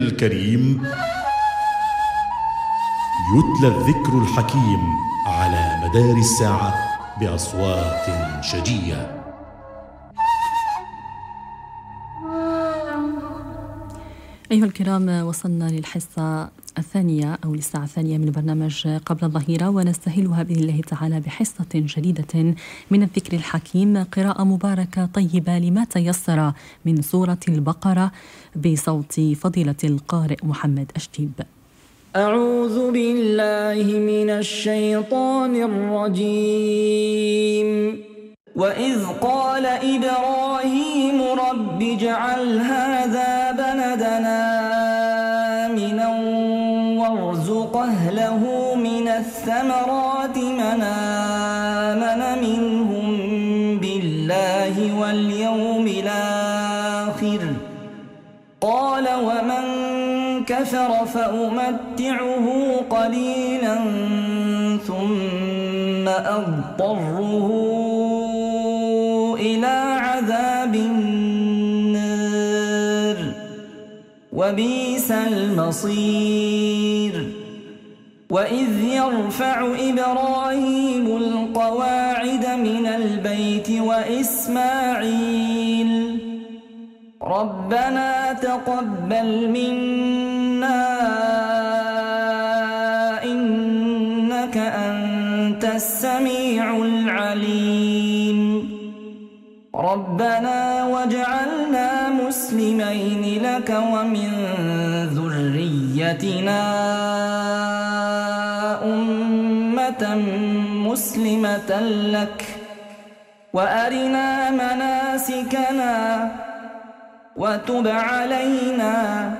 الكريم يتلى الذكر الحكيم على مدار الساعة بأصوات شجية. أيها الكرام، وصلنا للحصة الثانية أو للساعة الثانية من برنامج قبل الظهيرة، ونستهلها بإذن الله تعالى بحصة جديدة من الذكر الحكيم، قراءة مباركة طيبة لما تيسر من سورة البقرة بصوت فضيلة القارئ محمد أشتيب. أعوذ بالله من الشيطان الرجيم. وإذ قال إبراهيم رب اجعل هذا بلدنا آمنا وارزق أهله من الثمرات من آمن منهم بالله واليوم الآخر قال ومن كفر فأمتعه قليلا ثم أضطره إلى عذاب النار وبئس المصير. وإذ يرفع إبراهيم القواعد من البيت وإسماعيل ربنا تقبل منا إنك أنت السميع العليم ربنا واجعلنا مسلمين لك ومن ذريتنا أمة مسلمة لك وأرنا مناسكنا وتب علينا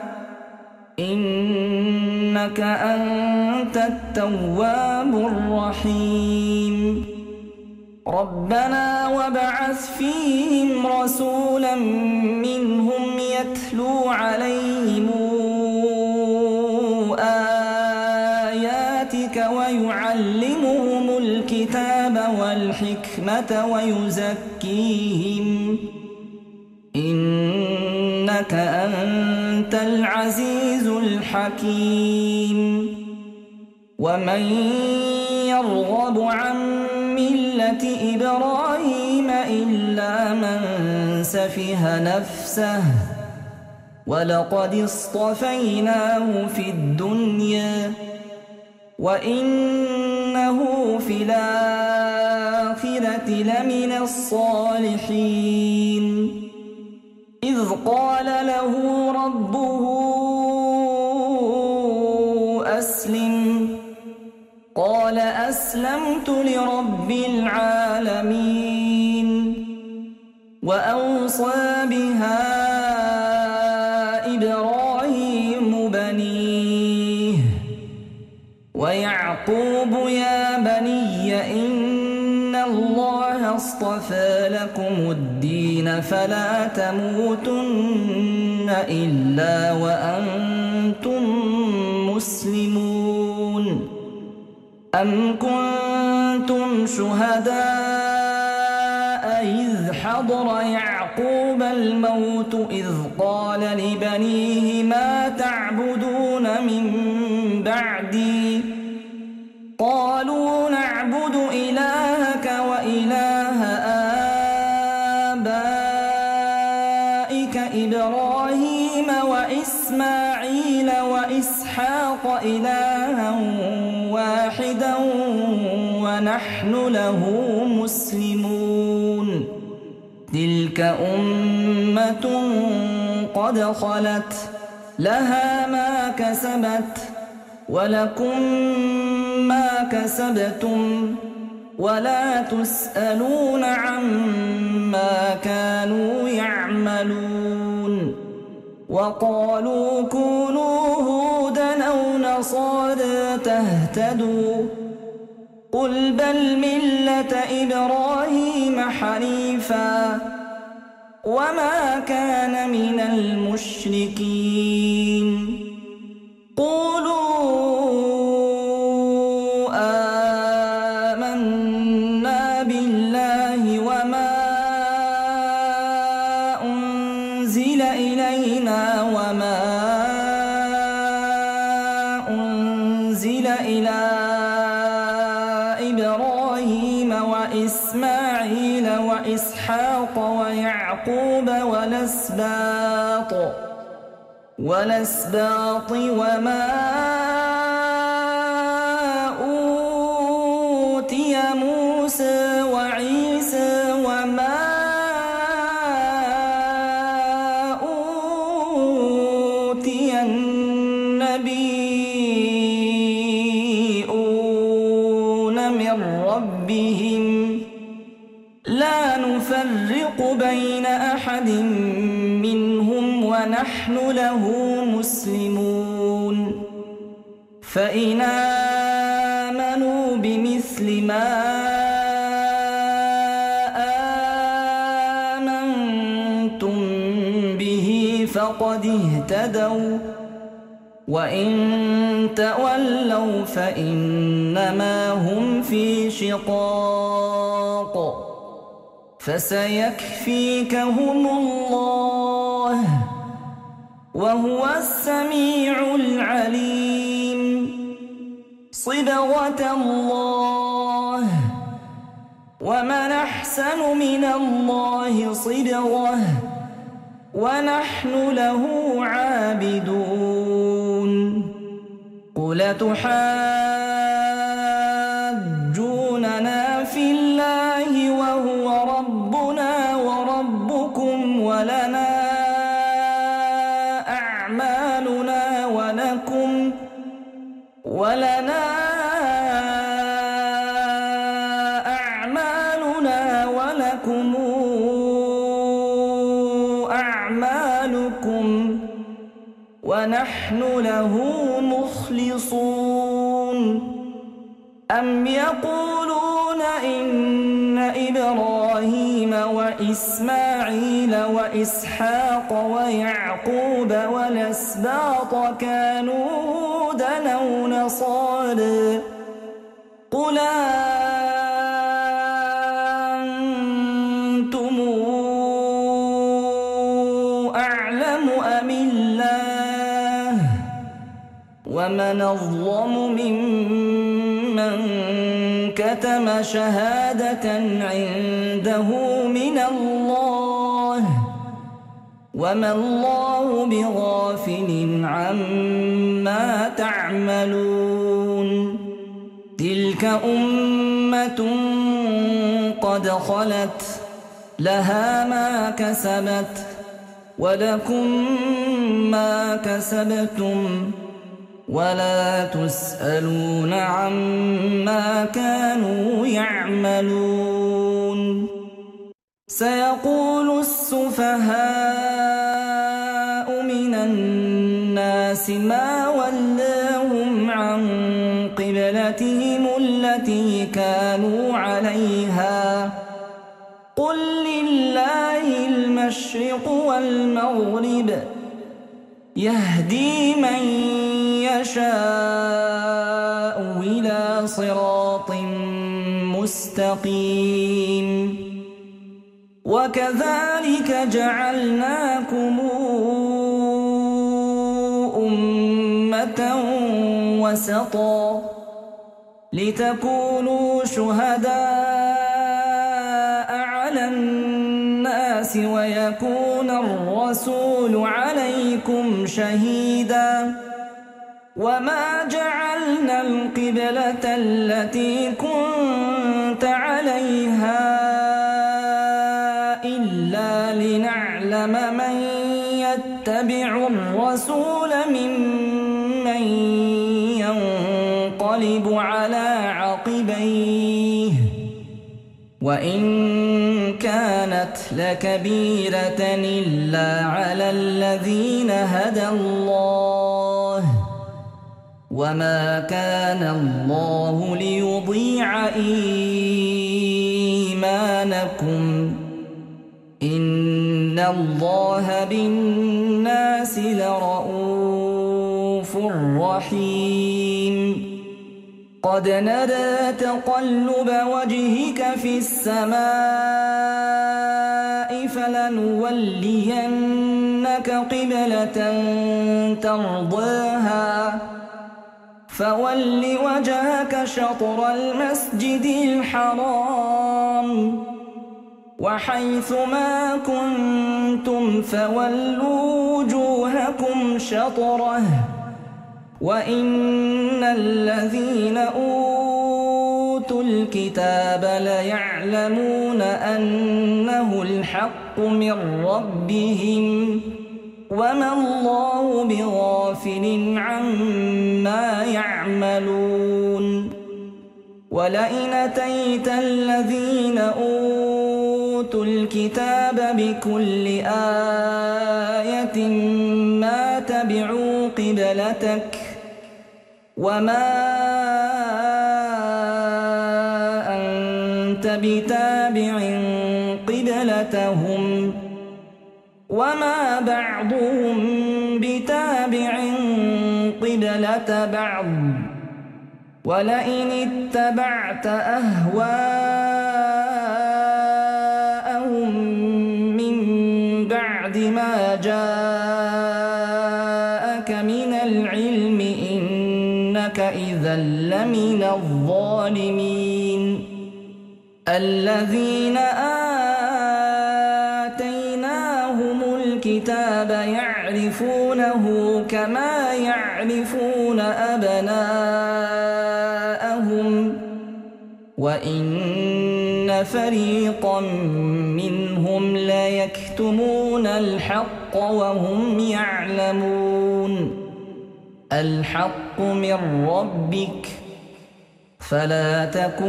إنك أنت التواب الرحيم. ربنا وابعث فيهم رسولا منهم يتلو عليهم آياتك ويعلمهم الكتاب والحكمة ويزكيهم إنك أنت العزيز الحكيم. ومن يرغب عن ملة إبراهيم إلا من سفه نفسه ولقد اصطفيناه في الدنيا وإنه في الآخرة لمن الصالحين. إذ قال له ربه أسلم قال أسلمت لرب العالمين. وأوصى بها إبراهيم بنيه ويعقوب يا بني إن الله اصطفى لكم الدين فلا تموتن إلا وأنتم مسلمون. أم كنتم شهداء إذ حضر يعقوب الموت إذ قال لبنيه ما تعبدون من بعدي قالوا نعبد إلهك وإله آبائك إبراهيم وإسماعيل وإسحاق إلها واحدا ونحن له مسلمون. تلك أمة قد خلت لها ما كسبت ولكم ما كسبتم ولا تسألون عما كانوا يعملون. وقالوا كونوا هودا أو نصارى تهتدوا قل بل ملة إبراهيم حنيفا وما كان من المشركين. قولوا آمنا بالله وما أنزل إلينا وما إلى إبراهيم وإسماعيل وإسحاق ويعقوب والأسباط وما أوتي موسى وعيسى وما أوتي النبيون من ربهم لا نفرق بين أحد منهم ونحن له مسلمون فإن آمنوا بمثل ما آمنتم به فقد اهتدوا وإن تولوا فإنما هم في شقاق فسيكفيكهم الله وهو السميع العليم صبغة الله ومن أحسن من الله صبغة ونحن له عابدون قل تحاجوننا في الله وهو ربنا وربكم ولنا أعمالنا ولكم أعمالكم ونحن له مخلصون أم يقولون إن إبراهيم وإسماعيل وإسحاق ويعقوب والأسباط كانوا هودا أو نصارى قل أنتم أعلم أم الله ومن أظلم ممن كتم شهادة عنده من الله وما الله بغافل عما تعملون تلك أمة قد خلت لها ما كسبت ولكم ما كسبتم ولا تسألون عما كانوا يعملون سيقول السفهاء من الناس ما ولاهم عن قبلتهم التي كانوا عليها قل لله المشرق والمغرب يهدي من يشاء إلى صراط مستقيم وكذلك جعلناكم أمة وسطا لتكونوا شهداء على الناس ويكون الرسول عليكم شهيدا وما جعلنا القبلة التي كنت عليها إلا لنعلم من يتبع الرسول ممن ينقلب على عقبيه وإن كانت لكبيرة إلا على الذين هدى الله وما كان الله ليضيع إيمانكم إن الله بالناس لرؤوف رحيم قد نرى تقلب وجهك في السماء فلنولينك قبلة ترضاها فول وجهك شطر المسجد الحرام وحيث ما كنتم فولوا وجوهكم شطره وإن الذين أوتوا الكتاب ليعلمون أنه الحق من ربهم وما الله بغافل عما يعملون ولئن أتيت الذين أوتوا الكتاب بكل آية ما تبعوا قبلتك وما أنت بتابع قبلتهم وما بعضهم بتابع قبلة بعض ولئن اتبعت أهواءهم من بعد ما جاءك من العلم إنك إذا لمن الظالمين الذين آتيناهم الكتاب يعرفونه كما يعرفون أبناءهم وإن فريقا منهم ليكتمون الحق وهم يعلمون الحق من ربك فلا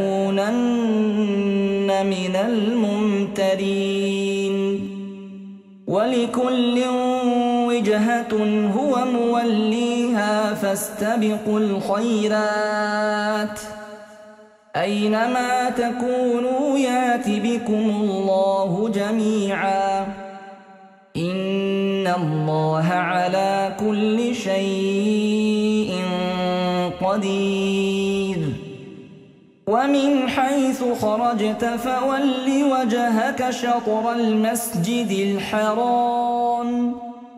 تكونن من الممترين ولكل وجهة هو موليها فاستبقوا الخيرات أينما تكونوا يات بكم الله جميعا إن الله على كل شيء قدير ومن حيث خرجت فول وجهك شطر المسجد الحرام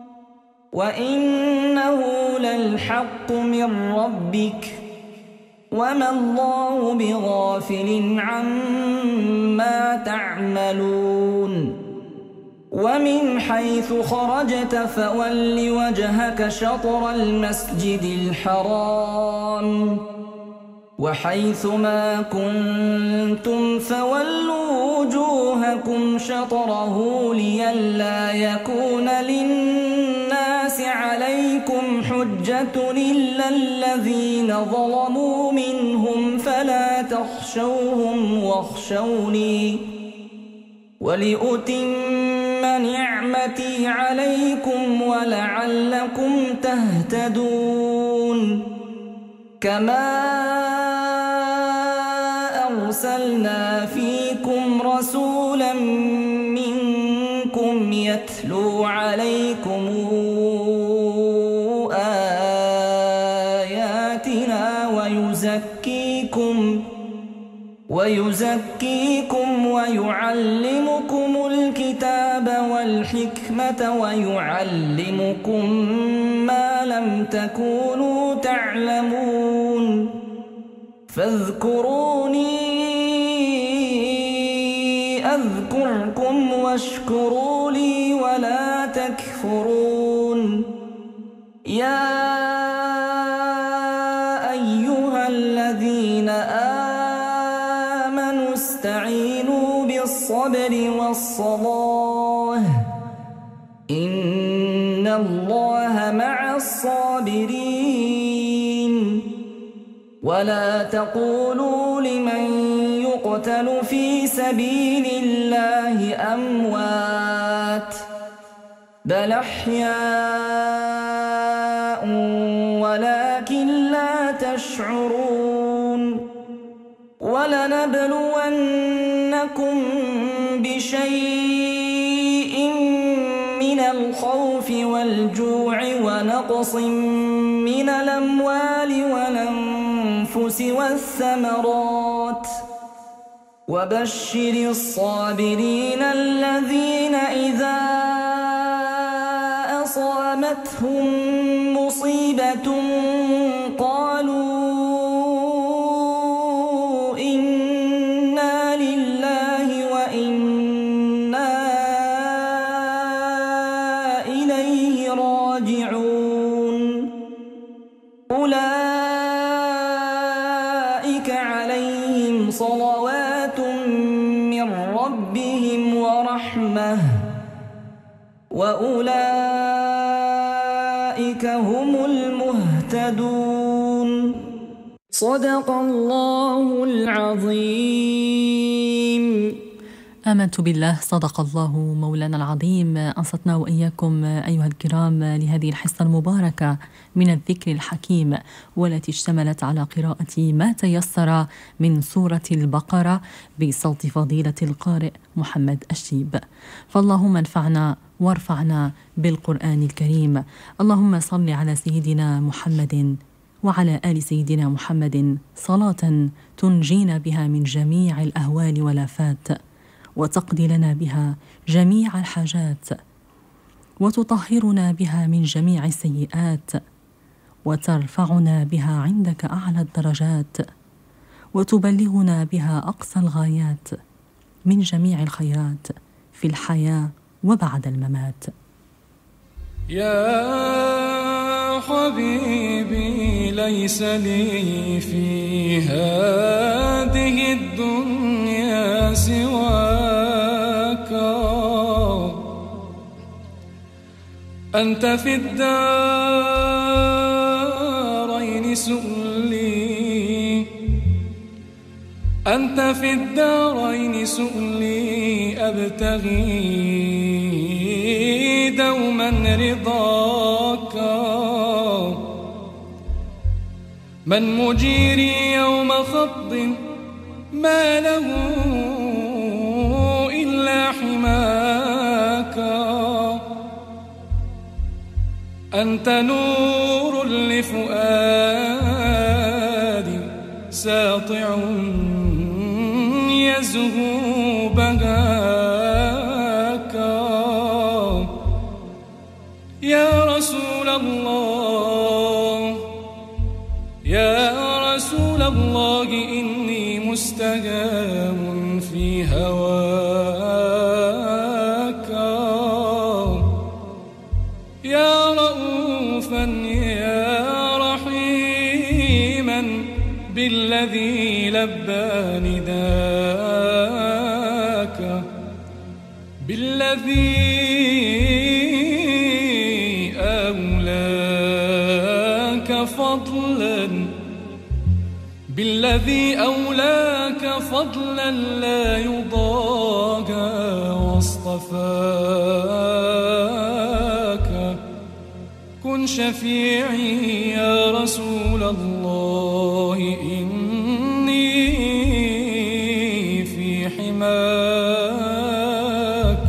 وإنه للحق من ربك وما الله بغافل عما تعملون ومن حيث خرجت فول وجهك شطر المسجد الحرام وحيث ما كنتم فولوا وجوهكم شطره لئلا يكون للناس عليكم حجة إلا الذين ظلموا منهم فلا تخشوهم واخشوني ولأتم نعمتي عليكم ولعلكم تهتدون كما أرسلنا فيكم رسولا منكم يتلو عليكم آياتنا ويزكيكم ويعلمكم الكتاب والحكمة ويعلمكم ما لم تكونوا تعلمون فاذكروني أذكركم واشكروا لي ولا تكفرون يا أيها الذين آمنوا استعينوا بالصبر والصلاة إن الله مع الصابرين ولا تقولوا لمن يقتل في سبيل الله أموات بل أحياء ولكن لا تشعرون ولنبلونكم بشيء من الخوف والجوع ونقص من الأموال والأنفس والثمرات وبشر الصابرين الذين إذا أصابتهم مصيبة قالوا أولئك عليهم صلوات من ربهم ورحمة وأولئك هم المهتدون. صدق الله العظيم. آمنت بالله، صدق الله مولانا العظيم. أنصتنا وإياكم أيها الكرام لهذه الحصة المباركة من الذكر الحكيم، والتي اشتملت على قراءة ما تيسر من سورة البقرة بصوت فضيلة القارئ محمد الشيب. فاللهم انفعنا وارفعنا بالقرآن الكريم. اللهم صل على سيدنا محمد وعلى آل سيدنا محمد صلاة تنجينا بها من جميع الأهوال والآفات، وتقضي لنا بها جميع الحاجات، وتطهرنا بها من جميع السيئات، وترفعنا بها عندك أعلى الدرجات، وتبلغنا بها أقصى الغايات من جميع الخيرات في الحياة وبعد الممات. يا حبيبي ليس لي في هذه الدنيا سواك، أنت في الدارين سؤلي، أنت في الدارين سؤلي، أبتغي دوما رضاك. من مجيري يوم خط ما له إلا حماك، أنت نور لفؤادي ساطع يزهو بهاك. يا رسول الله، يا رسول الله، إني مستهام في هواك. يا رؤوفا يا رحيما بالذي لبى نداك، بالذي أولاك فضلا، بالذي أولاك فضلا لا يضاهى، واصطفاك. كن شفيعي يا رسول الله، إني في حماك.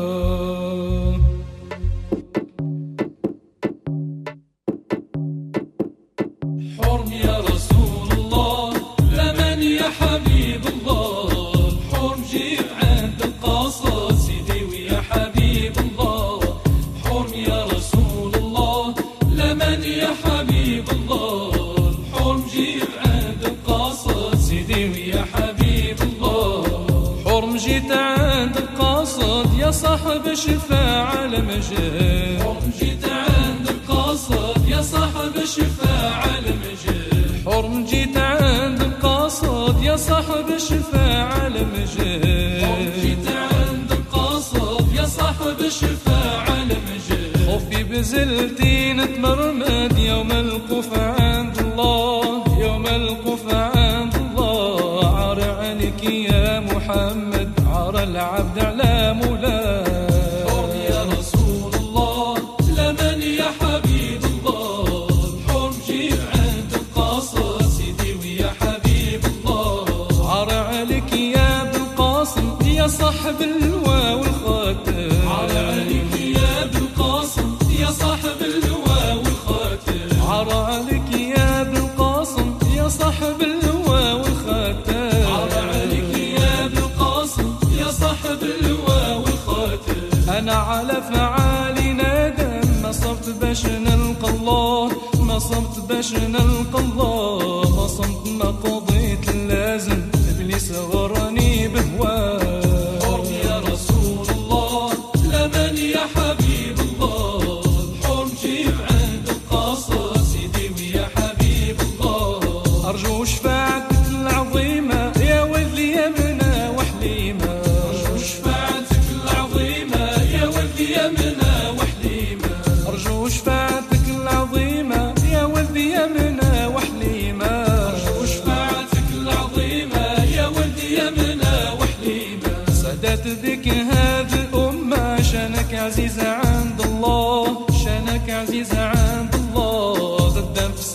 حرم يا رسول الله، لمن يا حبيب الله، حرم جيب عند القصر سيدي ويا حبيب الله. حرم يا رسول الله، لمن يا حبيب الله، حرم جيب عند القصر سيدي ويا حبيب الله. حرم جيت عند القصد يا صاحب الشفاعة المجد، حرم جيت عند القصد يا صاحب الشفاعة المجد. حرم جيت عند القصد يا صاحب الشفاعة المجد، حرم جيت عند القصد يا صاحب الشفاعة المجد. خوفي بزلتي نتمرمد يوم القف عند الله، يوم القف عند الله. عار عليك يا محمد، عار العبد على مولاه. حرم يا رسول الله، لمن يا حبيب الله، حرم جيب عند القصر سيدي ويا حبيب الله. عار عليك يا ابن القاسم يا صاحب اللواء والخاتم، عار عليك يا ابن القاسم يا صاحب اللواء والخاتم. عار عليك يا ابن القاسم يا صاحب اللواء والخاتم. عار عليك يا ابن القاسم يا صاحب اللواء والخاتم. أنا على فعالي ندم، ما صرت باش نلقى الله، ما صرت باش نلقى الله. ما صمت ما قضيت اللازم، إبليس غرني بهواه. حرم يا رسول الله، لمن يا حبيب الله، حرم جيب عند القصر سيدي ويا حبيب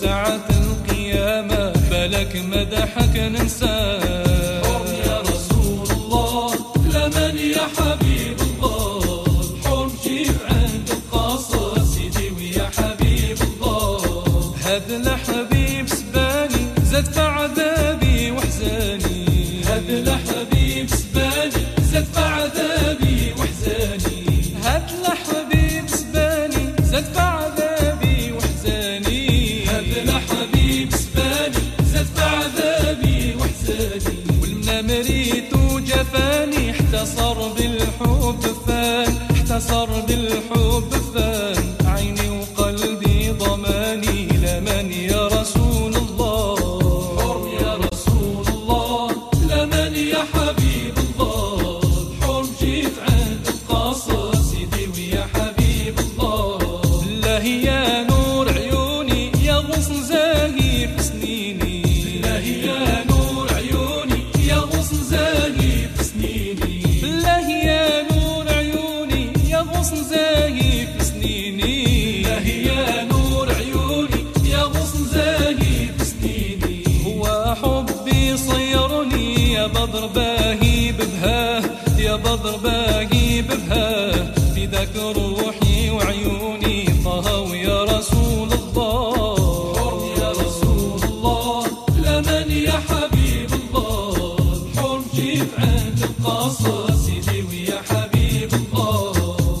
ساعة القيامة فلك مدحك ننساه. حرم يا رسول الله لمن يا حبيب الله، حرم جيب عند القاصر سيدي ويا حبيب الله. هذا لحبيب سباني زاد في عذابي وحزاني، هذا لحبيب سباني زاد في عذابي وحزاني، هذا لحبيب سباني زاد في عذابي وحزاني، هذا لحبيب سباني زاد في عذابي وحزاني. والمنامريت وجفاني احتصر بالحب فان، احتصر بالحب فان، عيني وقلبي ضماني لمن يا رسول الله. حرم يا رسول الله لمن يا حبيب الله، حرم جيت عند القاصر سيدي ويا حبيب الله. بالله يا نور عيوني يا غصن زاهي في سنيني، بالله يا نور عيوني يا غصن زاهي في سنيني، بالله يا نور عيوني يا غصن زاهي في سنيني، بالله يا نور عيوني يا غصن زاهي في سنيني. هو حبي صيرني يا بدر باهي ببهاه، يا بدر باهي ببهاه، فداك روحي وعيوني طه ويا رسول الله. حرم يا رسول الله لمن يا حبيب الله، حرم جيب عند القاصر سيدي ويا حبيب الله.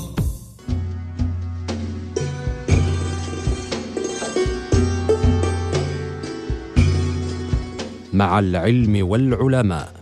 مع العلم والعلماء.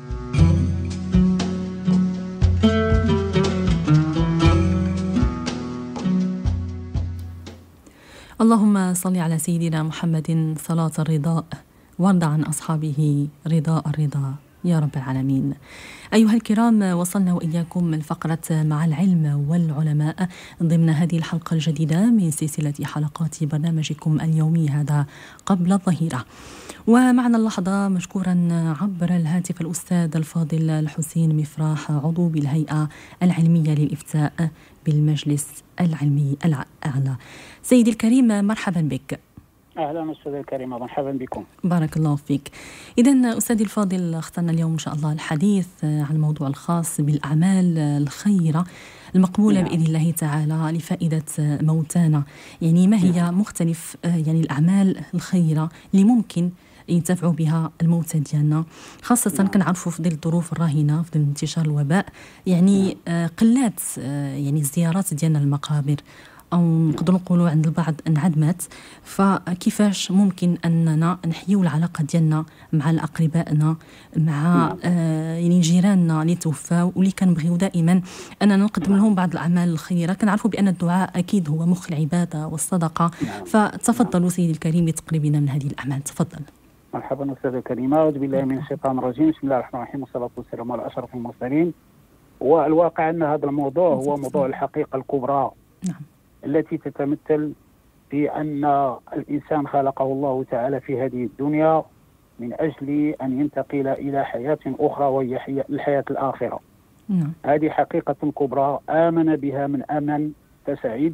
اللهم صل على سيدنا محمد صلاة الرضا، وارض عن أصحابه رضاء الرضا يا رب العالمين. أيها الكرام، وصلنا وإياكم الفقرة مع العلم والعلماء ضمن هذه الحلقة الجديدة من سلسلة حلقات برنامجكم اليومي هذا قبل الظهيرة. ومعنا اللحظة مشكورا عبر الهاتف الأستاذ الفاضل الحسين مفراح، عضو بالهيئة العلمية للإفتاء بالمجلس العلمي الأعلى. سيدي الكريم مرحبا بك. أهلا أستاذ الكريم، مرحبا بكم. بارك الله فيك. إذن أستاذي الفاضل، اخترنا اليوم إن شاء الله الحديث عن الموضوع الخاص بالأعمال الخيرة المقبولة بإذن الله تعالى لفائدة موتانا. يعني ما هي مختلف يعني الأعمال الخيرة اللي ممكن ينتفعوا بها الموتى ديالنا، خاصة كنعرفوا في ظل الظروف الراهنة، في ظل انتشار الوباء، يعني قلات يعني الزيارات ديالنا للمقابر، أو نقدروا نقولوا عند البعض انعدمت. فكيفاش ممكن أننا نحيوا العلاقة ديالنا مع الأقربائنا، مع يعني جيراننا اللي توفاو واللي كنبغيو دائما أننا نقدم لهم بعض الأعمال الخيرة. كنعرفوا بأن الدعاء أكيد هو مخ العبادة والصدقة. فتفضلوا سيدي الكريم بتقريبنا من هذه الأعمال، تفضل. مرحبا أستاذ الكريم، أعوذ بالله من الشيطان الرجيم، بسم الله الرحمن الرحيم، والصلاة والسلام على أشرف المرسلين. والواقع أن هذا الموضوع هو موضوع الحقيقة الكبرى التي تتمثل في أن الإنسان خلقه الله تعالى في هذه الدنيا من أجل أن ينتقل إلى حياة أخرى وهي الحياة الآخرة. هذه حقيقة كبرى آمن بها من آمن فسعيد،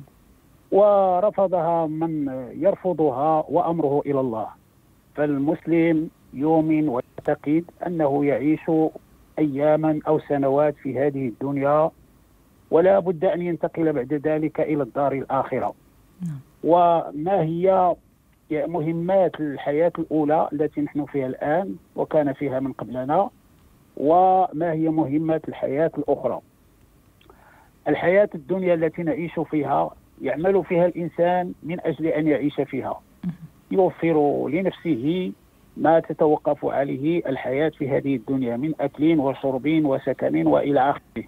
ورفضها من يرفضها وأمره إلى الله. فالمسلم يؤمن ويعتقد أنه يعيش أياما أو سنوات في هذه الدنيا، ولا بد أن ينتقل بعد ذلك إلى الدار الآخرة. وما هي مهمات الحياة الأولى التي نحن فيها الآن وكان فيها من قبلنا، وما هي مهمات الحياة الأخرى؟ الحياة الدنيا التي نعيش فيها يعمل فيها الإنسان من أجل أن يعيش فيها، يوفر لنفسه ما تتوقف عليه الحياة في هذه الدنيا من أكل وشرب وسكن وإلى آخره.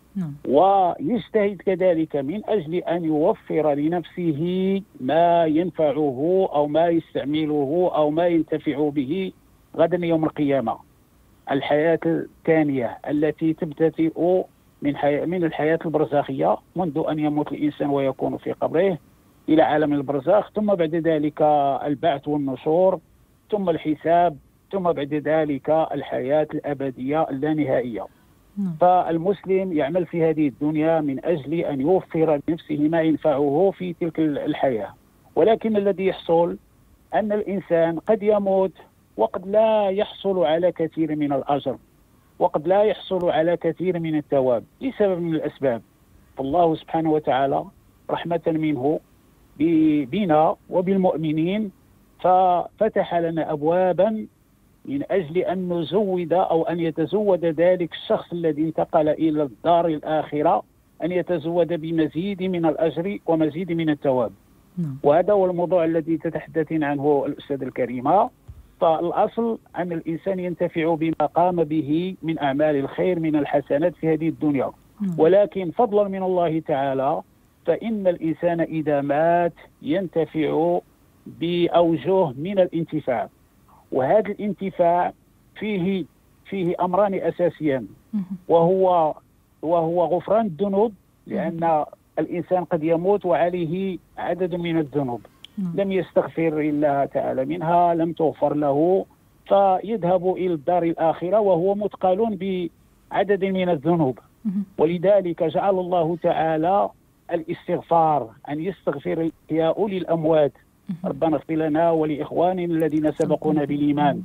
ويجتهد كذلك من أجل أن يوفر لنفسه ما ينفعه أو ما يستعمله أو ما ينتفع به غدا يوم القيامة. الحياة الثانية التي تبتدئ من الحياة البرزخية منذ أن يموت الإنسان ويكون في قبره إلى عالم البرزخ، ثم بعد ذلك البعث والنشور، ثم الحساب، ثم بعد ذلك الحياة الأبدية اللانهائية. فالمسلم يعمل في هذه الدنيا من أجل أن يوفر لنفسه ما ينفعه في تلك الحياة، ولكن الذي يحصل أن الإنسان قد يموت وقد لا يحصل على كثير من الأجر، وقد لا يحصل على كثير من الثواب لسبب من الأسباب. فالله سبحانه وتعالى رحمة منه بنا وبالمؤمنين ففتح لنا أبوابا من أجل أن نزود أو أن يتزود ذلك الشخص الذي انتقل إلى الدار الآخرة أن يتزود بمزيد من الأجر ومزيد من الثواب. وهذا هو الموضوع الذي تتحدثين عنه الأستاذة الكريمة. فالأصل أن الإنسان ينتفع بما قام به من أعمال الخير من الحسنات في هذه الدنيا، ولكن فضلا من الله تعالى فإن الإنسان إذا مات ينتفع بأوجه من الانتفاع، وهذا الانتفاع فيه أمران أساسيان، وهو غفران الذنوب، لأن الإنسان قد يموت وعليه عدد من الذنوب لم يستغفر الله تعالى منها، لم تغفر له، فيذهب إلى الدار الآخرة وهو مثقل بعدد من الذنوب. ولذلك جعل الله تعالى الاستغفار، أن يستغفر يا أولي الأموات، ربنا اغفر لنا ولإخواننا الذين سبقونا بالإيمان،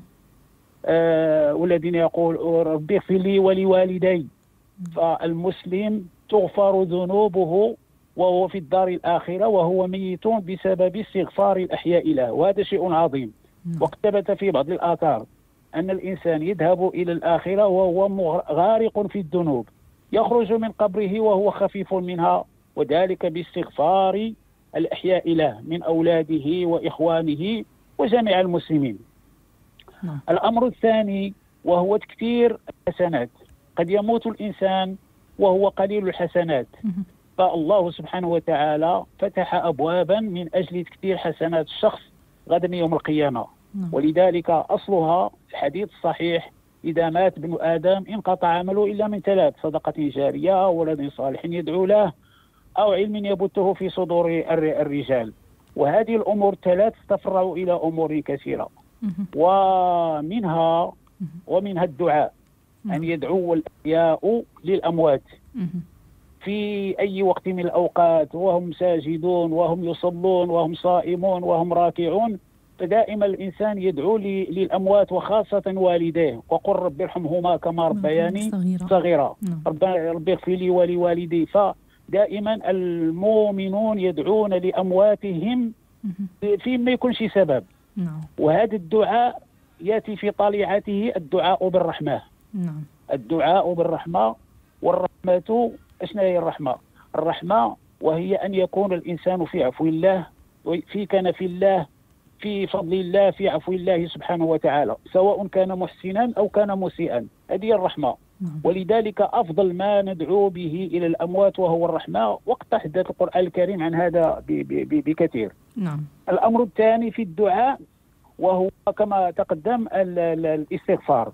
والذين يقول ربي اغفر لي ولوالدي. فالمسلم تغفر ذنوبه وهو في الدار الآخرة وهو ميت بسبب استغفار الأحياء له، وهذا شيء عظيم. وقد ثبت في بعض الآثار أن الإنسان يذهب إلى الآخرة وهو غارق في الذنوب، يخرج من قبره وهو خفيف منها، وذلك باستغفار الأحياء له من أولاده وإخوانه وجميع المسلمين. الأمر الثاني وهو تكثير الحسنات. قد يموت الإنسان وهو قليل الحسنات، فالله سبحانه وتعالى فتح أبوابا من أجل تكثير حسنات الشخص غدا يوم القيامة. ولذلك أصلها الحديث الصحيح: إذا مات ابن آدم انقطع عمله إلا من ثلاث: صدقة جارية، أو ولد صالح يدعو له، أو علم يبثه في صدور الرجال. وهذه الأمور ثلاث تفرع إلى أمور كثيرة، ومنها الدعاء، أن يدعو الأحياء للأموات في أي وقت من الأوقات وهم ساجدون وهم يصلون وهم صائمون وهم راكعون، فدائما الإنسان يدعو للأموات وخاصة والديه، وقل رب ارحمهما كما ربياني صغيرا، ربي اغفر لي ولوالدي. فدائما المؤمنون يدعون لأمواتهم فيما يكون شي سبب، وهذا الدعاء يأتي في طليعته الدعاء بالرحمة. الدعاء بالرحمة، والرحمة أشنا هي الرحمة؟ الرحمة وهي أن يكون الإنسان في عفو الله، في كنف الله، في فضل الله، في عفو الله سبحانه وتعالى، سواء كان محسنا أو كان مسيئا. هذه الرحمة. ولذلك أفضل ما ندعو به إلى الأموات وهو الرحمة، وقد تحدث القرآن الكريم عن هذا بكثير. الأمر الثاني في الدعاء وهو كما تقدم الاستغفار.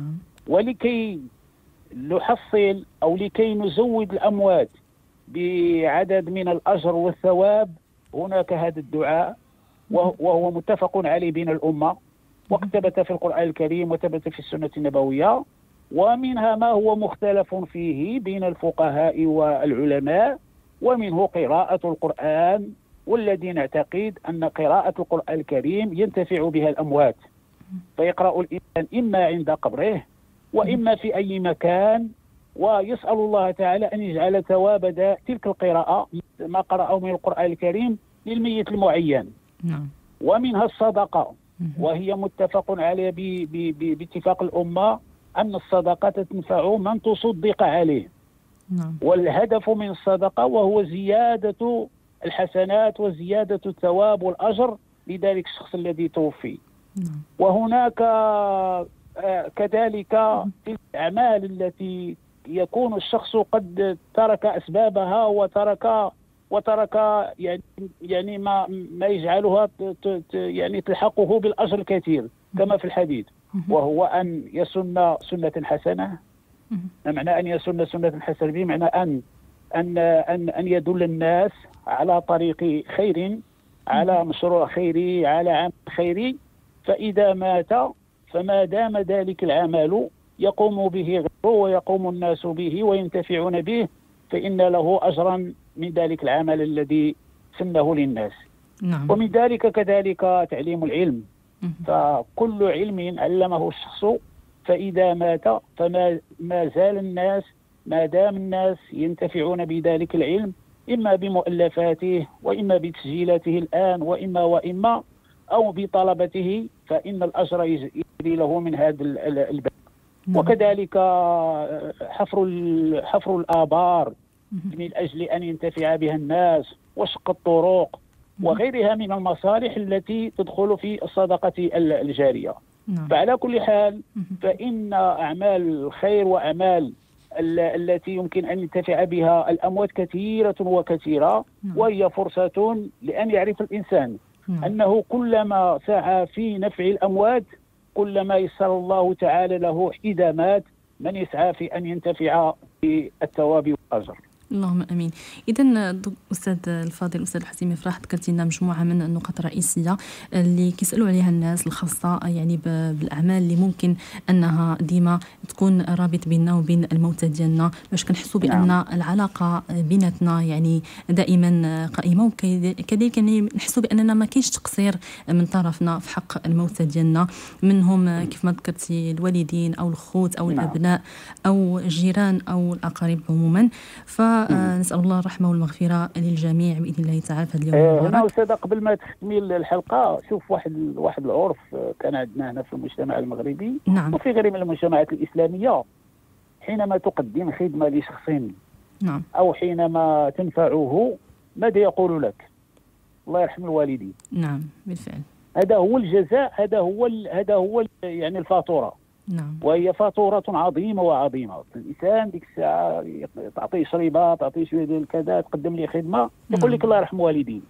ولكي نحصل أو لكي نزود الأموات بعدد من الأجر والثواب هناك هذا الدعاء، وهو متفق عليه بين الأمة، وقد ثبت في القرآن الكريم وثبت في السنة النبوية. ومنها ما هو مختلف فيه بين الفقهاء والعلماء، ومنه قراءة القرآن، والذي نعتقد أن قراءة القرآن الكريم ينتفع بها الأموات، فيقرأ الإنسان إما عند قبره وإما في أي مكان، ويسأل الله تعالى أن يجعل ثواب تلك القراءة ما قرأه من القرآن الكريم للميت المعين. ومنها الصدقة، وهي متفق عليه باتفاق الأمة أن الصدقة تنفع من تصدق عليه. والهدف من الصدقة وهو زيادة الحسنات وزيادة الثواب والأجر لذلك الشخص الذي توفي. وهناك كذلك في الأعمال التي يكون الشخص قد ترك أسبابها وترك يعني ما يجعلها يعني تلحقه بالأجر الكثير كما في الحديث، وهو أن يسن سنة حسنة. معنى أن يسن سنة حسنة بمعنى أن يدل الناس على طريق خير، على مشروع خيري، على عمل خيري، فإذا مات فما دام ذلك العمل يقوم به غيره ويقوم الناس به وينتفعون به، فإن له أجرا من ذلك العمل الذي سنه للناس. نعم. ومن ذلك كذلك تعليم العلم. فكل علم علمه الشخص فإذا مات ما زال الناس، ما دام الناس ينتفعون بذلك العلم، إما بمؤلفاته وإما بتسجيلاته الآن وإما أو بطلبته، فإن الأجر يجري له من هذا الباب. وكذلك حفر الآبار من أجل أن ينتفع بها الناس، وشق الطرق وغيرها من المصالح التي تدخل في الصدقة الجارية. فعلى كل حال فإن أعمال الخير وأعمال التي يمكن أن ينتفع بها الأموات كثيرة وكثيرة، وهي فرصة لأن يعرف الإنسان أنه كلما سعى في نفع الأموات كلما يسر الله تعالى له إذا مات من يسعى في أن ينتفع بالثواب والأجر. اللهم امين. اذا استاذ الفاضل استاذ الحسين مفرح ذكرتي لنا مجموعه من النقط الرئيسيه اللي كيسالوا عليها الناس الخاصه يعني بالاعمال اللي ممكن انها ديما تكون رابط بيننا وبين الموتى ديالنا، باش كنحسوا بان العلاقه بيناتنا يعني دائما قائمه، وكذلك يعني نحسوا باننا ما كاينش تقصير من طرفنا في حق الموتى ديالنا، منهم كيف ما ذكرتي الوالدين او الخوت او الابناء او الجيران او الاقارب عموما. فنسأل الله الرحمة والمغفرة للجميع بإذن الله تعالى في هذا اليوم المبارك. هنا أستاذ قبل ما تختمي الحلقة، شوف واحد العرف كان عندنا هنا في المجتمع المغربي وفي غير من المجتمعات الإسلامية، حينما تقدم خدمة لشخص أو حينما تنفعه ماذا يقول لك؟ الله يرحم الوالدين. نعم بالفعل. هذا هو الجزاء، هذا هو يعني الفاتورة. وهي فاتورة عظيمة وعظيمة. الإنسان ديك الساعة تعطيه شريبة، تعطيه شوية ديال كذا، تقدم لي خدمة، يقول لك الله يرحم والدين.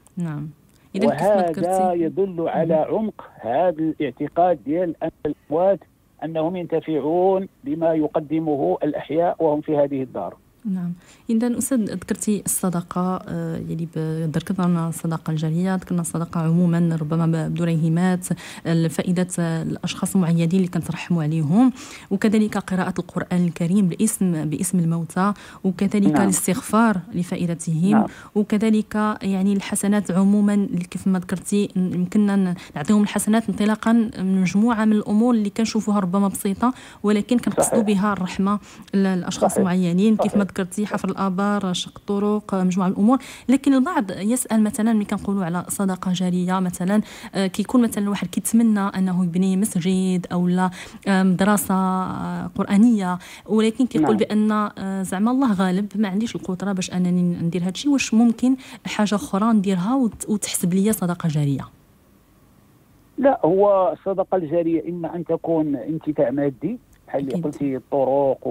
وهذا يدل على عمق هذا الاعتقاد ديال أن الأموات أنهم ينتفعون بما يقدمه الأحياء وهم في هذه الدار. نعم. إذا أستاذ ذكرتي الصدقة، يعني ذكرنا الصدقة الجارية، ذكرنا الصدقة عموما ربما بدريهمات، فائدة الأشخاص المعينين اللي كنترحموا عليهم، وكذلك قراءة القرآن الكريم باسم الموتى، وكذلك الاستغفار لفائدتهم، وكذلك يعني الحسنات عموما كيف ما ذكرتي يمكننا نعطيهم الحسنات انطلاقا من مجموعة من الأمور اللي كنشوفوها ربما بسيطة ولكن كنقصدوا بها الرحمة للأشخاص معينين، كيف ما ذكرتي حفر الآبار، شق الطرق، مجموعة من الأمور. لكن البعض يسأل مثلا ملي كنقولوا على صدقة جارية مثلا كيكون مثلا الواحد كيتمنى أنه يبني مسجد أو لا مدرسة قرآنية، ولكن كيقول بأن زعما الله غالب ما عنديش القدرة باش أنني ندير هذا الشيء، واش ممكن حاجة أخرى نديرها وتحسب لي صدقة جارية؟ لا، هو الصدقة الجارية إما أن تكون انتفاع مادي بحال اللي قلتي الطرق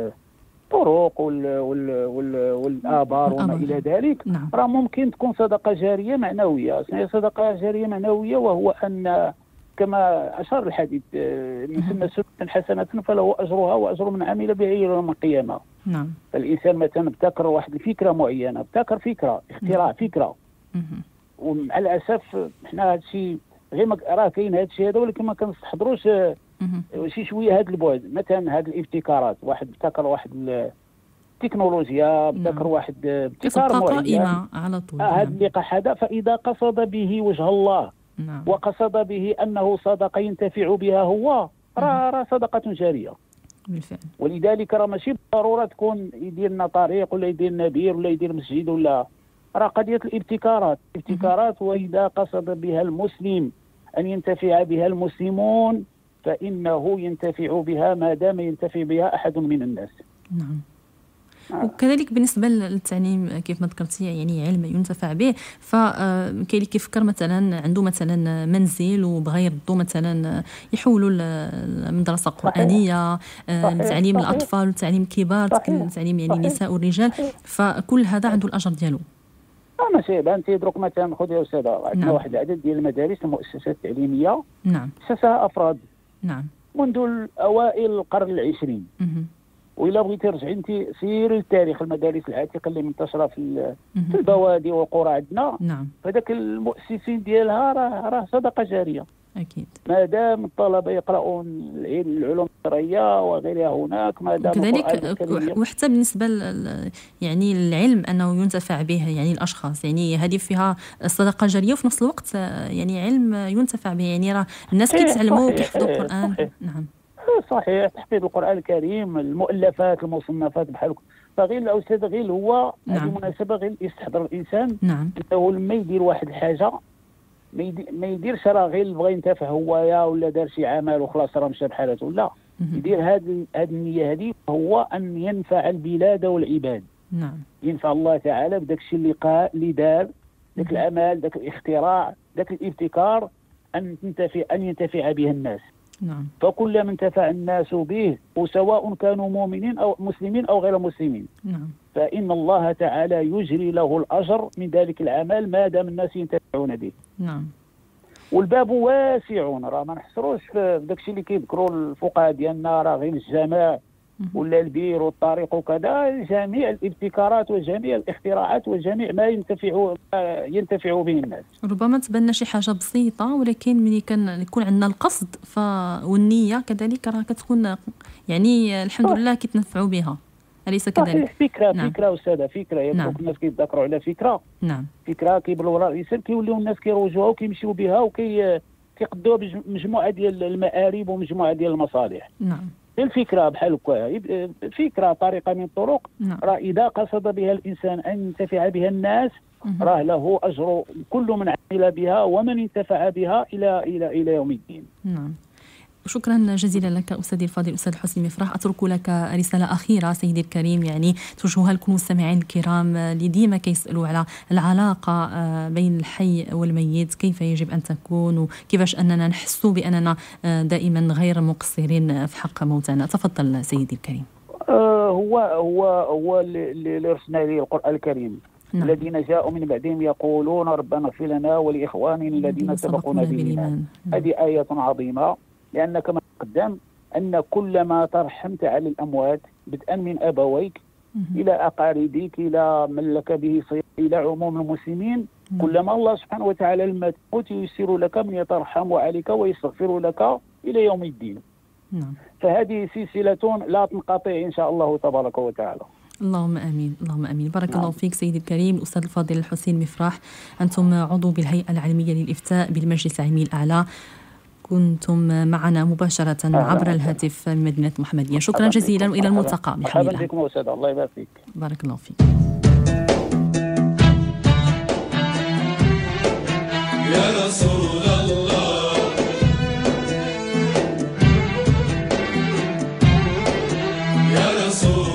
والآبار وما إلى ذلك. راه ممكن تكون صدقة جارية معنوية. صدقة جارية معنوية وهو أن كما أشار الحديث من سن سنة حسنة فله أجرها وأجر من عمل به يوم القيامة. فالإنسان مثلا ابتكر واحد الفكرة معينة، ابتكر فكرة، اختراع فكرة، ومع الأسف احنا هذا الشيء غير ما راه كاين هذا الشيء هذا، ولكن ما كنستحضروش شي شويه هذا البعد. مثلا هذه الابتكارات، واحد ابتكر واحد التكنولوجيا، ابتكر واحد ابتكار معين على طول. هذا اللقاح هذا فإذا قصد به وجه الله وقصد به أنه صدقة ينتفع بها هو، راه صدقة جارية بالفعل. ولذلك راه ماشي بالضرورة تكون يدير لنا طريق ولا يدير لنا بير ولا يدير مسجد ولا، راه قضية الابتكارات وإذا قصد بها المسلم أن ينتفع بها المسلمون فإنه ينتفع بها ما دام ينتفع بها أحد من الناس. وكذلك بالنسبة للتعليم كيف ما ذكرتي يعني علم ينتفع به، فكاين اللي كيفكر مثلا عنده مثلا منزل وبغى يردو مثلا يحولوا المدرسة قرآنية لتعليم الأطفال وتعليم الكبار، تعليم يعني النساء والرجال، فكل هذا عنده الأجر ديالو. ماشي انت دروك مثلا خذ يا استاذه، عندنا واحد العدد ديال المدارس المؤسسات التعليميه اسسها افراد منذ اوائل القرن العشرين. وإلا بغيتي ترجعي انت سيري للتاريخ المدارس العتيقه اللي منتشره في البوادي والقرى عندنا، فذاك المؤسسين ديالها راه صدقه جاريه. أكيد. ما دام الطلبة يقرؤون العلوم الشرعية وغيرها هناك، ما دام كذلك وحتى بالنسبة يعني العلم أنه ينتفع به يعني الأشخاص، يعني هذه فيها الصدقة الجارية وفي نفس الوقت يعني علم ينتفع به، يعني راه الناس كيتعلموا وكيحفظوا القرآن. صحيح. نعم صحيح، تحفيظ القرآن الكريم، المؤلفات، المصنفات بحال فغير الأستاذ غير هو هذه المناسبة غير يستحضر الإنسان أنه لما يدير واحد الحاجة ما يديرش راه غير بغى ينتفع هو ولا دار شي عمل وخلاص راه مشى بحالته، لا، يدير هذه النية هذه هو أن ينفع البلاد والعباد. نعم. ينفع الله تعالى بداك الشيء اللي دار، ذاك العمل، ذاك الاختراع، ذاك الابتكار، أن ينتفع به الناس. نعم. فكلما انتفع الناس به وسواء كانوا مؤمنين أو مسلمين أو غير مسلمين، نعم، فإن الله تعالى يجري له الأجر من ذلك العمل ما دام الناس ينتفعون به. نعم. والباب واسع، راه ما نحصروش في داك الشيء اللي كيذكروا الفقهاء ديالنا، راه غير الجماع ولا البير والطريق وكذا، جميع الابتكارات وجميع الاختراعات وجميع ما ينتفع به الناس. ربما تبان شي حاجه بسيطه، ولكن ملي يكون عندنا القصد والنيه كذلك راه كتكون يعني الحمد لله كيتنفعوا بها، أليس كذلك؟ فكره. نعم. فكره استاذه، فكره يبقى الناس كيتذكروا على فكره. نعم. فكره كيبلوا راه الانسان كيوليو الناس كيروجوها وكيمشيو بها كيقدوها بمجموعه ديال المآرب ومجموعه ديال المصالح. نعم. الفكره بحال هكا، فكره طريقه من الطرق. نعم. راه اذا قصد بها الانسان ان ينتفع بها الناس راه له اجر كل من عمل بها ومن انتفع بها الى يوم الدين. نعم. شكرا جزيلا لك أستاذي الفاضل أستاذ حسني مفرح. أترك لك رسالة أخيرة سيدي الكريم يعني توجهها لكل المستمعين الكرام اللي ديما كيسألوا على العلاقة بين الحي والميت، كيف يجب أن تكون وكيفاش أننا نحس بأننا دائما غير مقصرين في حق موتانا. تفضل سيدي الكريم. هو اللي رسنا لي القرآن الكريم. نعم. الذين جاءوا من بعدهم يقولون ربنا اغفر لنا ولإخواننا الذين سبقونا بالإيمان. هذه آية عظيمة، لأن كما قدم أن كلما ترحمت على الأموات بدءا من أبويك إلى أقاربيك إلى من لك به صلة إلى عموم المسلمين، كلما الله سبحانه وتعالى لما تموت ييسر لك من يترحم عليك ويستغفر لك إلى يوم الدين. نعم. فهذه سلسلة لا تنقطع إن شاء الله تبارك وتعالى. اللهم امين، اللهم امين. بارك الله فيك سيدي الكريم الاستاذ الفاضل الحسين مفرح، انتم عضو بالهيئه العلميه للافتاء بالمجلس العلمي الاعلى، كنتم معنا مباشره عبر الهاتف من مدينه محمديه. شكرا جزيلا والى الملتقى بحول الله. مرحبا بكم استاذ، الله يبارك فيك. بارك الله فيك. يا رسول الله يا رسول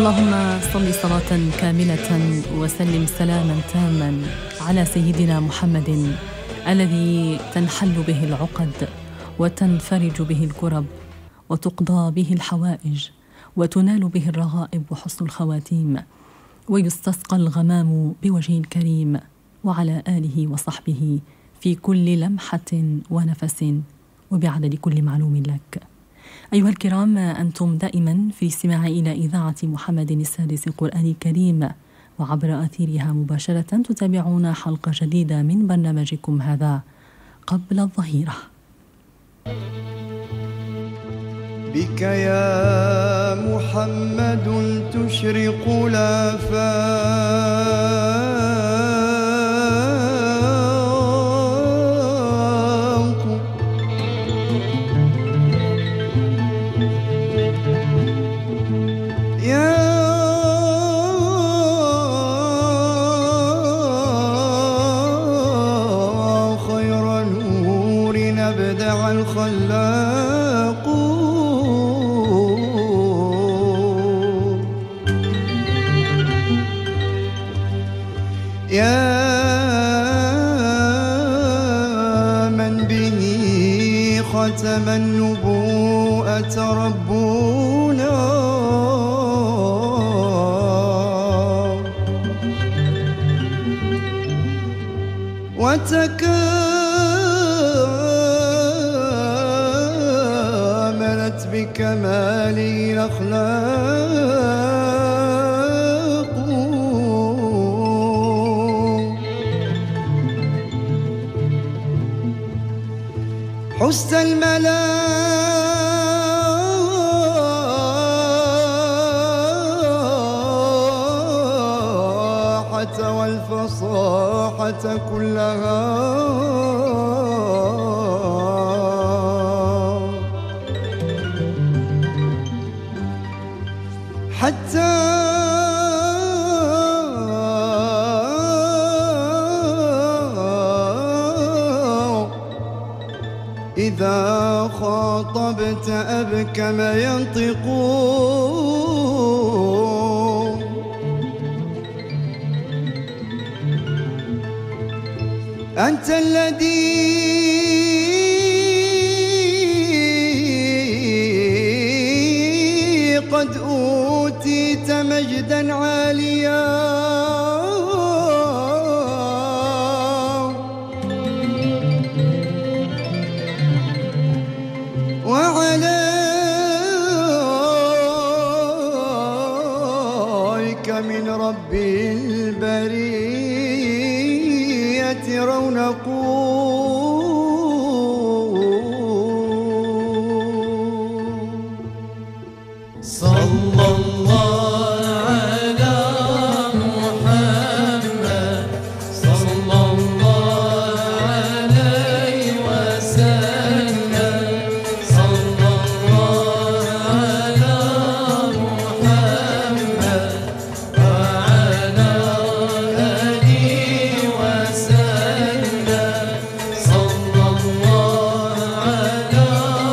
اللهم صل صلاة كاملة وسلم سلاما تاما على سيدنا محمد الذي تنحل به العقد وتنفرج به الكرب وتقضى به الحوائج وتنال به الرغائب وحسن الخواتيم ويستسقى الغمام بوجه كريم، وعلى آله وصحبه في كل لمحة ونفس وبعدد كل معلوم لك. أيها الكرام، أنتم دائما في استماع إلى إذاعة محمد السادس القرآن الكريم، وعبر أثيرها مباشرة تتابعون حلقة جديدة من برنامجكم هذا قبل الظهيرة. بك يا محمد تشرق الآفاق، يا خير نور أبدع الخلاق، يا من به ختم النبوءة ربنا، وتكاملت بكماله الأخلاق، حسن الملاحة والفصاحة كلها، حتى إذا خاطبت أبكم ينطقون، أنت الذي قد أوتيت مجدا عاليا، وعليك من رب البرية رونق، صلى الله على محمد صلى الله عليه وسلم، صلى الله على محمد وعلى آله وسلم، صلى الله على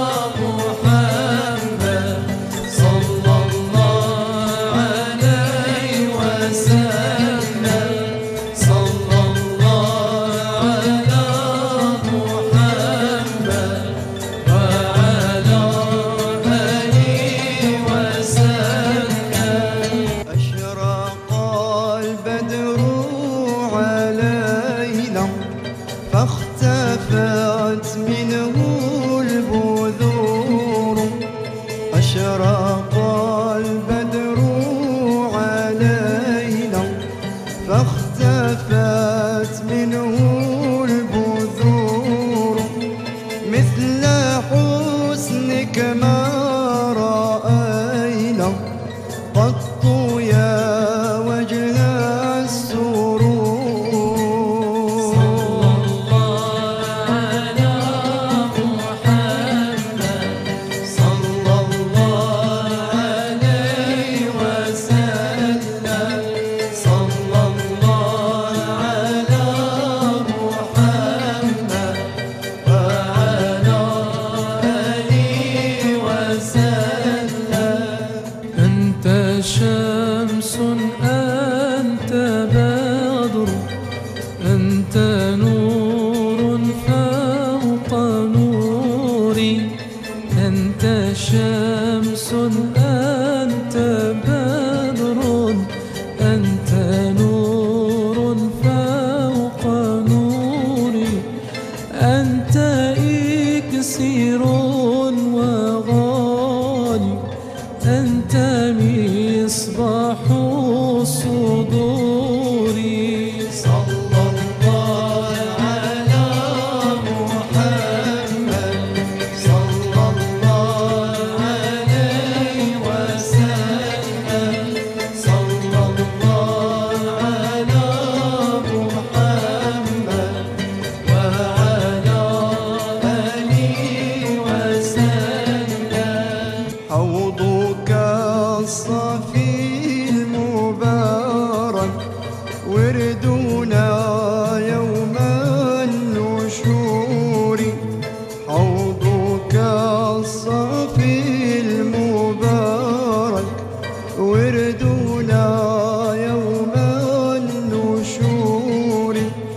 محمد صلى الله عليه وسلم، صلى الله على محمد وعلى آله وسلم. أشرق البدر علينا فاختفت منه البذور، أشرق البدر علينا فاختفت منه البذور، مثل حسنك ما رأينا قط يا وجه السرور، صلى الله على محمد إكسير وغالي، أنت مصباح الصدور. صلى الله على محمد، صلى الله عليه وسلم، صلى الله على محمد وعلى آله وسلم. حوضك الصفي المبارك وردنا يوم النشور، حوضك الصفي المبارك وردنا يوم النشور،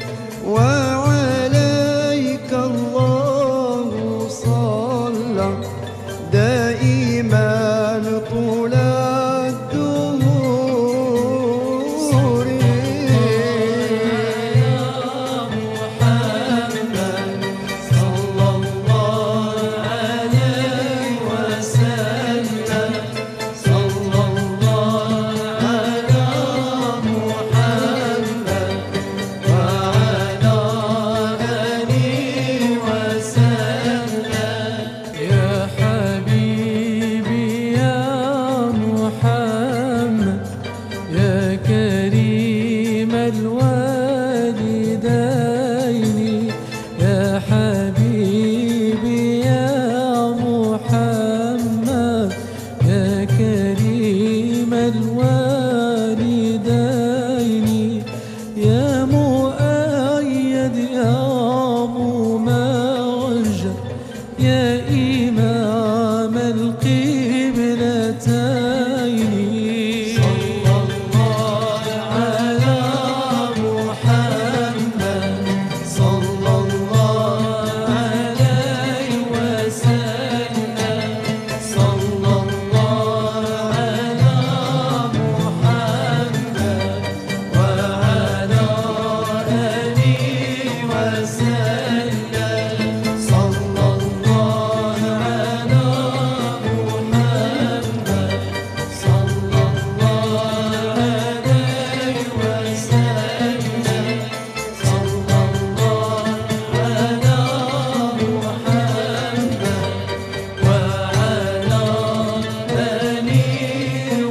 وعليك الله صلى دائما طول الدهور. محمد صلى الله عليه وسلم، صلى الله على محمد وعلى آله وسلم. يا حبيبي يا محمد، يا كريم الوالدين، يا حبيبي يا محمد، يا كريم الوالدين، يا مؤيد يا ممجد، يا إمام القبلتين. صلى الله على محمد، صلى الله عليه وسلم، صلى الله على محمد وعلى آله وسلم، صلى الله على محمد، صلى الله عليه وسلم، صلى الله على محمد وعلى آله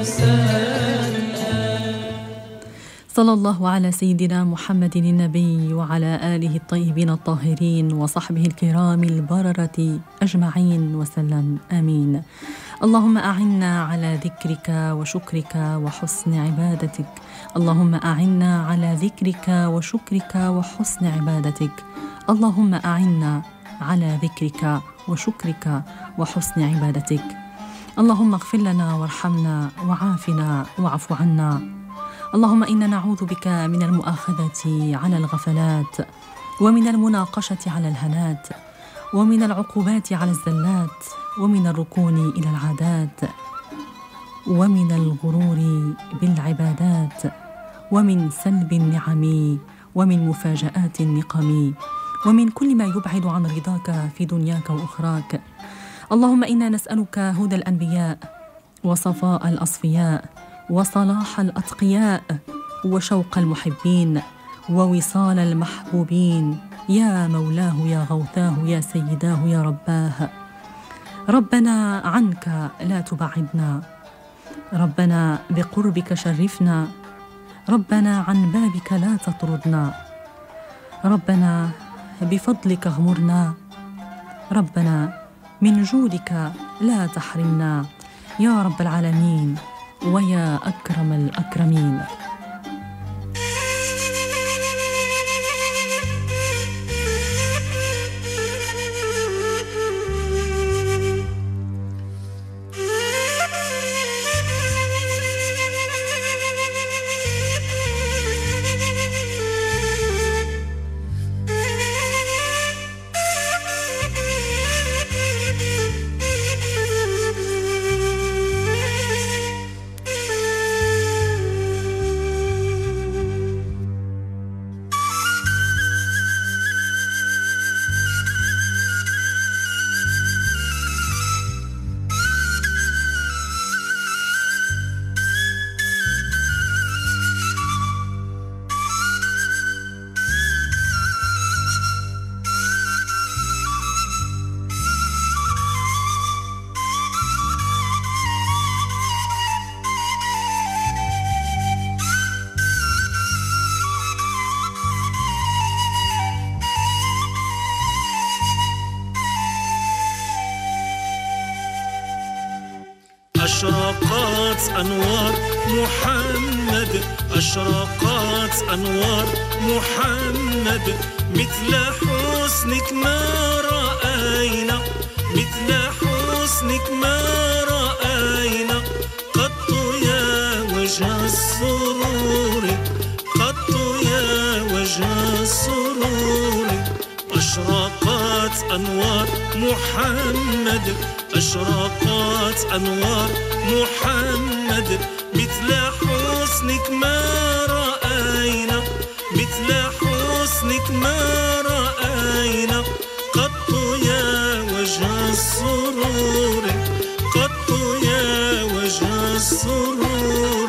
وسلم. صلى الله على سيدنا محمد النبي وعلى آله الطيبين الطاهرين وصحبه الكرام البررة أجمعين وسلم آمين. اللهم أعنا على ذكرك وشكرك وحسن عبادتك، اللهم أعنا على ذكرك وشكرك وحسن عبادتك، اللهم أعنا على ذكرك وشكرك وحسن عبادتك. اللهم اغفر لنا وارحمنا وعافنا واعف عنا. اللهم إنا نعوذ بك من المؤاخذة على الغفلات، ومن المناقشة على الهنات، ومن العقوبات على الزلات، ومن الركون إلى العادات، ومن الغرور بالعبادات، ومن سلب النعم، ومن مفاجآت النقم، ومن كل ما يبعد عن رضاك في دنياك وأخراك. اللهم إنا نسألك هدى الأنبياء وصفاء الأصفياء وصلاح الأتقياء وشوق المحبين ووصال المحبوبين، يا مولاه يا غوثاه يا سيداه يا رباه. ربنا عنك لا تبعدنا، ربنا بقربك شرفنا، ربنا عن بابك لا تطردنا، ربنا بفضلك اغمرنا، ربنا من جودك لا تحرمنا، يا رب العالمين ويا أكرم الأكرمين. أشرقت أنوار محمد، أشرقت أنوار محمد، مثل حسنك ما رأينا، مثل حسنك ما رأينا قط يا وجه السرور، قط يا وجه السرور. أشرقت أنوار محمد، أشرقت أنوار محمد، مثل حسنك ما رأينا، مثل حسنك ما رأينا قط يا وجه السرور، قط يا وجه السرور.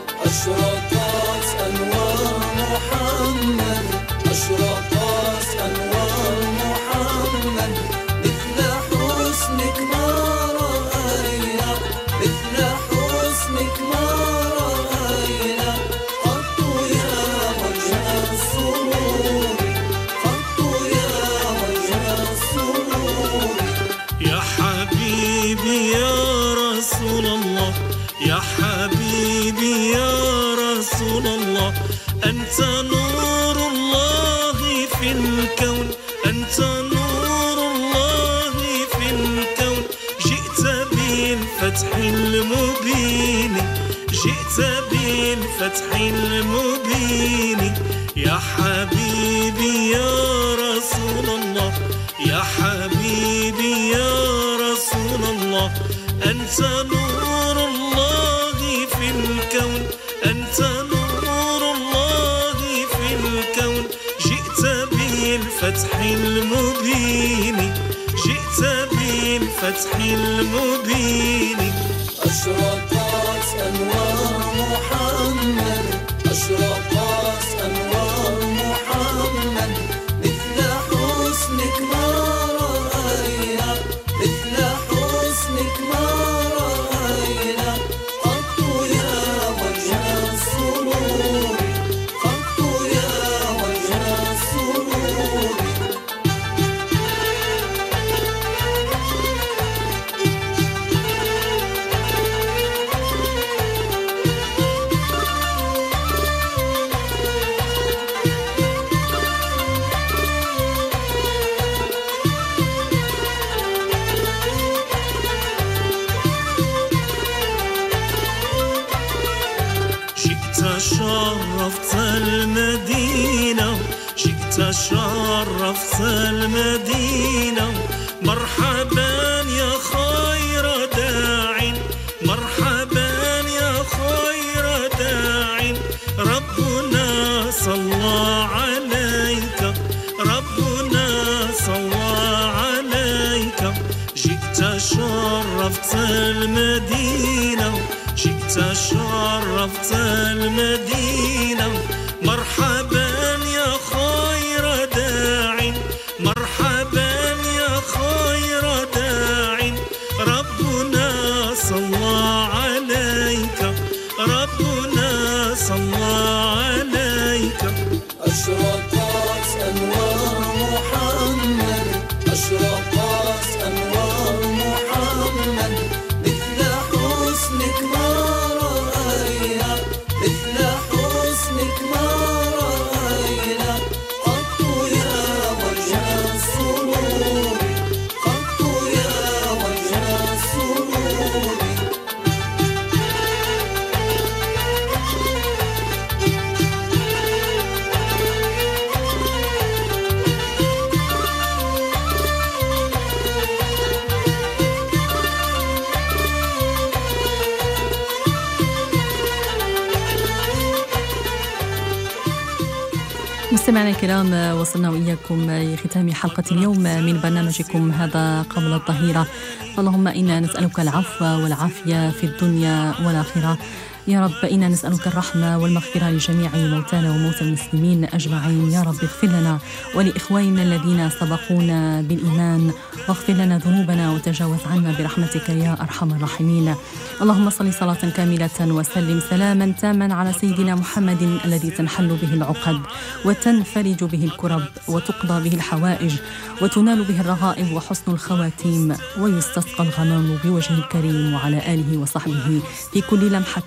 أشرقت أنوار محمد، أشرقت أنوار محمد، مثل حسنك ما رأينا، مثل حسنك ما رأينا قط يا وجه السرور، قط يا وجه السرور. يا حبيبي يا رسول الله، يا حبيبي يا رسول الله، أنت نور الله في الكون، أنت نور الله في الكون. جئت بالفتح المبين، جئت بالفتح المبين. يا حبيبي يا رسول الله، يا حبيبي يا رسول الله، أنت نور الله في الكون، أنت نور الله في الكون. جئت بالفتح المبين، جئت بالفتح المبين. أشرقت أنوار محمد، أشرقت أنوار محمد، مثل حسنك ما رأينا، مثل حسنك ما رأينا قط يا وجه السرور، قط يا وجه السرور. شرفت المدينة، جئت شرفت المدينة. مرحبا يا خير داع، مرحبا يا خير داع. ربنا صلى عليك، ربنا صلى عليك. جئت شرفت المدينة، جئت شرفت المدينة. مرحبا يا خير داع، مرحبا يا خير داع. ربنا صلى عليك، ربنا صلى عليك. أشرقت أنوار محمد، أشرقت أنوار محمد، مثل حسنك ما رأينا، مثل حسنك ما رأينا قط يا وجه السرور، قط يا وجه السرور. مستمعينا الكرام، وصلنا وإياكم لختام حلقة اليوم من برنامجكم هذا قبل الظهيرة. اللهم إنا نسألك العفو والعافية في الدنيا والآخرة. يا رب إنا نسألك الرحمة والمغفرة لجميع موتانا وموتى المسلمين أجمعين. يا رب اغفر لنا ولإخواننا الذين سبقونا بالإيمان، واغفر لنا ذنوبنا وتجاوز عنا برحمتك يا أرحم الراحمين. اللهم صل صلاة كاملة وسلم سلاما تاما على سيدنا محمد الذي تنحل به العقد وتنفرج به الكرب وتقضى به الحوائج وتنال به الرغائب وحسن الخواتيم ويستسقى الغمام بوجهه الكريم، وعلى آله وصحبه في كل لمحة